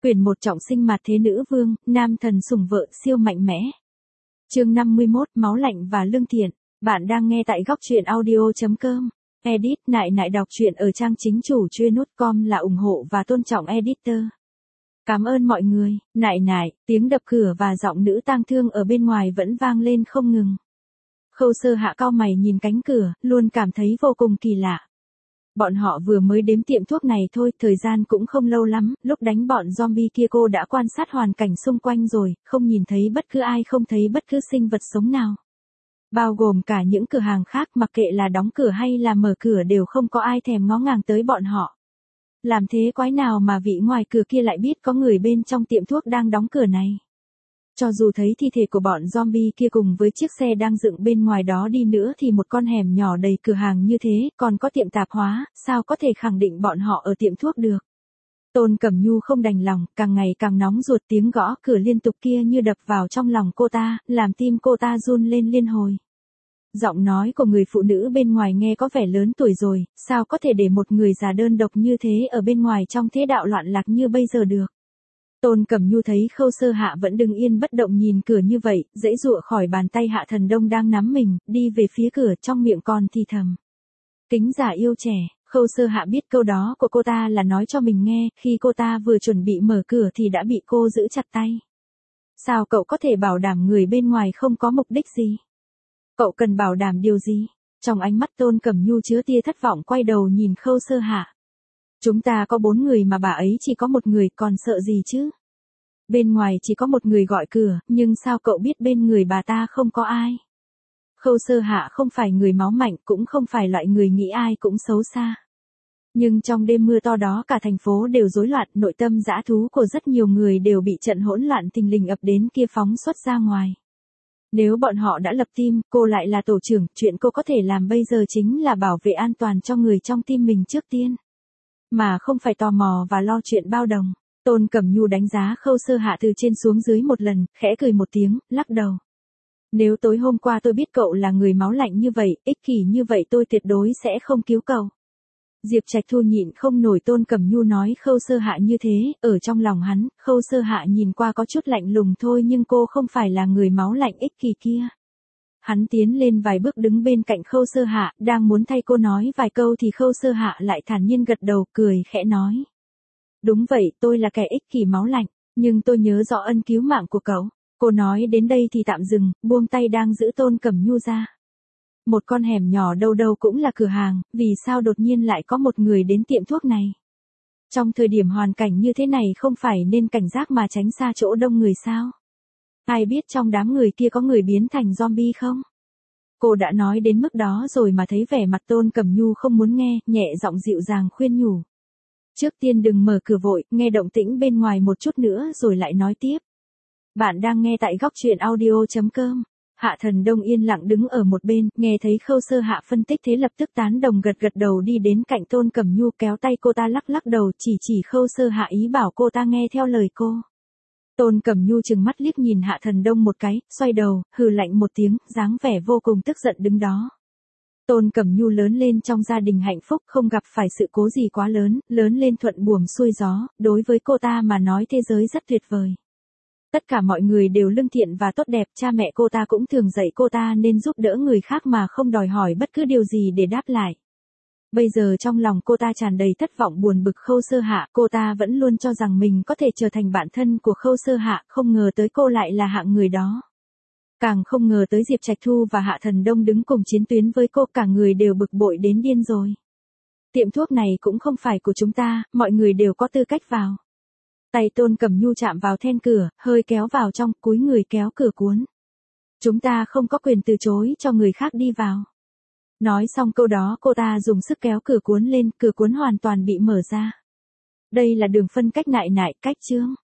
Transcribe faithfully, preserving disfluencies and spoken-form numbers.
Quyển một trọng sinh mặt thế nữ vương, nam thần sủng vợ siêu mạnh mẽ. Chương năm mươi mốt, máu lạnh và lương thiện. Bạn đang nghe tại góc truyện audio chấm com. Edit nại nại đọc truyện ở trang chính chủ chuyên nút com là ủng hộ và tôn trọng editor. Cảm ơn mọi người. Nại nại, tiếng đập cửa và giọng nữ tang thương ở bên ngoài vẫn vang lên không ngừng. Khâu Sơ Hạ cau mày nhìn cánh cửa, luôn cảm thấy vô cùng kỳ lạ. Bọn họ vừa mới đến tiệm thuốc này thôi, thời gian cũng không lâu lắm, lúc đánh bọn zombie kia cô đã quan sát hoàn cảnh xung quanh rồi, không nhìn thấy bất cứ ai, không thấy bất cứ sinh vật sống nào. Bao gồm cả những cửa hàng khác, mặc kệ là đóng cửa hay là mở cửa đều không có ai thèm ngó ngàng tới bọn họ. Làm thế quái nào mà vị ngoài cửa kia lại biết có người bên trong tiệm thuốc đang đóng cửa này. Cho dù thấy thi thể của bọn zombie kia cùng với chiếc xe đang dựng bên ngoài đó đi nữa thì một con hẻm nhỏ đầy cửa hàng như thế, còn có tiệm tạp hóa, sao có thể khẳng định bọn họ ở tiệm thuốc được. Tôn Cẩm Nhu không đành lòng, càng ngày càng nóng ruột, tiếng gõ cửa liên tục kia như đập vào trong lòng cô ta, làm tim cô ta run lên liên hồi. Giọng nói của người phụ nữ bên ngoài nghe có vẻ lớn tuổi rồi, sao có thể để một người già đơn độc như thế ở bên ngoài trong thế đạo loạn lạc như bây giờ được. Tôn Cẩm Nhu thấy Khâu Sơ Hạ vẫn đứng yên bất động nhìn cửa như vậy, dãy dụa khỏi bàn tay Hạ Thần Đông đang nắm mình, đi về phía cửa, trong miệng còn thì thầm. Kính giả yêu trẻ. Khâu Sơ Hạ biết câu đó của cô ta là nói cho mình nghe, khi cô ta vừa chuẩn bị mở cửa thì đã bị cô giữ chặt tay. Sao cậu có thể bảo đảm người bên ngoài không có mục đích gì? Cậu cần bảo đảm điều gì? Trong ánh mắt Tôn Cẩm Nhu chứa tia thất vọng, quay đầu nhìn Khâu Sơ Hạ. Chúng ta có bốn người mà bà ấy chỉ có một người, còn sợ gì chứ? Bên ngoài chỉ có một người gọi cửa, nhưng sao cậu biết bên người bà ta không có ai? Khâu Sơ Hạ không phải người máu mạnh, cũng không phải loại người nghĩ ai cũng xấu xa. Nhưng trong đêm mưa to đó cả thành phố đều rối loạn, nội tâm dã thú của rất nhiều người đều bị trận hỗn loạn thình lình ập đến kia phóng xuất ra ngoài. Nếu bọn họ đã lập team, cô lại là tổ trưởng, chuyện cô có thể làm bây giờ chính là bảo vệ an toàn cho người trong team mình trước tiên. Mà không phải tò mò và lo chuyện bao đồng. Tôn Cẩm Nhu đánh giá Khâu Sơ Hạ từ trên xuống dưới một lần, khẽ cười một tiếng, lắc đầu. Nếu tối hôm qua tôi biết cậu là người máu lạnh như vậy, ích kỷ như vậy tôi tuyệt đối sẽ không cứu cậu. Diệp Trạch Thu nhịn không nổi Tôn Cẩm Nhu nói Khâu Sơ Hạ như thế, ở trong lòng hắn, Khâu Sơ Hạ nhìn qua có chút lạnh lùng thôi nhưng cô không phải là người máu lạnh ích kỷ kia. Hắn tiến lên vài bước đứng bên cạnh Khâu Sơ Hạ, đang muốn thay cô nói vài câu thì Khâu Sơ Hạ lại thản nhiên gật đầu, cười khẽ nói. Đúng vậy, tôi là kẻ ích kỷ máu lạnh, nhưng tôi nhớ rõ ân cứu mạng của cậu. Cô nói đến đây thì tạm dừng, buông tay đang giữ Tôn Cẩm Nhu ra. Một con hẻm nhỏ đâu đâu cũng là cửa hàng, vì sao đột nhiên lại có một người đến tiệm thuốc này? Trong thời điểm hoàn cảnh như thế này không phải nên cảnh giác mà tránh xa chỗ đông người sao? Ai biết trong đám người kia có người biến thành zombie không? Cô đã nói đến mức đó rồi mà thấy vẻ mặt Tôn Cẩm Nhu không muốn nghe, nhẹ giọng dịu dàng khuyên nhủ. Trước tiên đừng mở cửa vội, nghe động tĩnh bên ngoài một chút nữa rồi lại nói tiếp. Bạn đang nghe tại góc truyện audio chấm com. Hạ Thần Đông yên lặng đứng ở một bên, nghe thấy Khâu Sơ Hạ phân tích thế lập tức tán đồng gật gật đầu đi đến cạnh Tôn Cẩm Nhu kéo tay cô ta lắc lắc đầu chỉ chỉ Khâu Sơ Hạ ý bảo cô ta nghe theo lời cô. Tôn Cẩm Nhu chừng mắt liếc nhìn Hạ Thần Đông một cái, xoay đầu, hừ lạnh một tiếng, dáng vẻ vô cùng tức giận đứng đó. Tôn Cẩm Nhu lớn lên trong gia đình hạnh phúc, không gặp phải sự cố gì quá lớn, lớn lên thuận buồm xuôi gió, đối với cô ta mà nói thế giới rất tuyệt vời. Tất cả mọi người đều lương thiện và tốt đẹp, cha mẹ cô ta cũng thường dạy cô ta nên giúp đỡ người khác mà không đòi hỏi bất cứ điều gì để đáp lại. Bây giờ trong lòng cô ta tràn đầy thất vọng buồn bực Khâu Sơ Hạ, cô ta vẫn luôn cho rằng mình có thể trở thành bạn thân của Khâu Sơ Hạ, không ngờ tới cô lại là hạng người đó. Càng không ngờ tới Diệp Trạch Thu và Hạ Thần Đông đứng cùng chiến tuyến với cô, cả người đều bực bội đến điên rồi. Tiệm thuốc này cũng không phải của chúng ta, mọi người đều có tư cách vào. Tay Tôn Cẩm Nhu chạm vào then cửa, hơi kéo vào trong, cúi người kéo cửa cuốn. Chúng ta không có quyền từ chối cho người khác đi vào. Nói xong câu đó cô ta dùng sức kéo cửa cuốn lên, cửa cuốn hoàn toàn bị mở ra. Đây là đường phân cách nại nại, cách chương.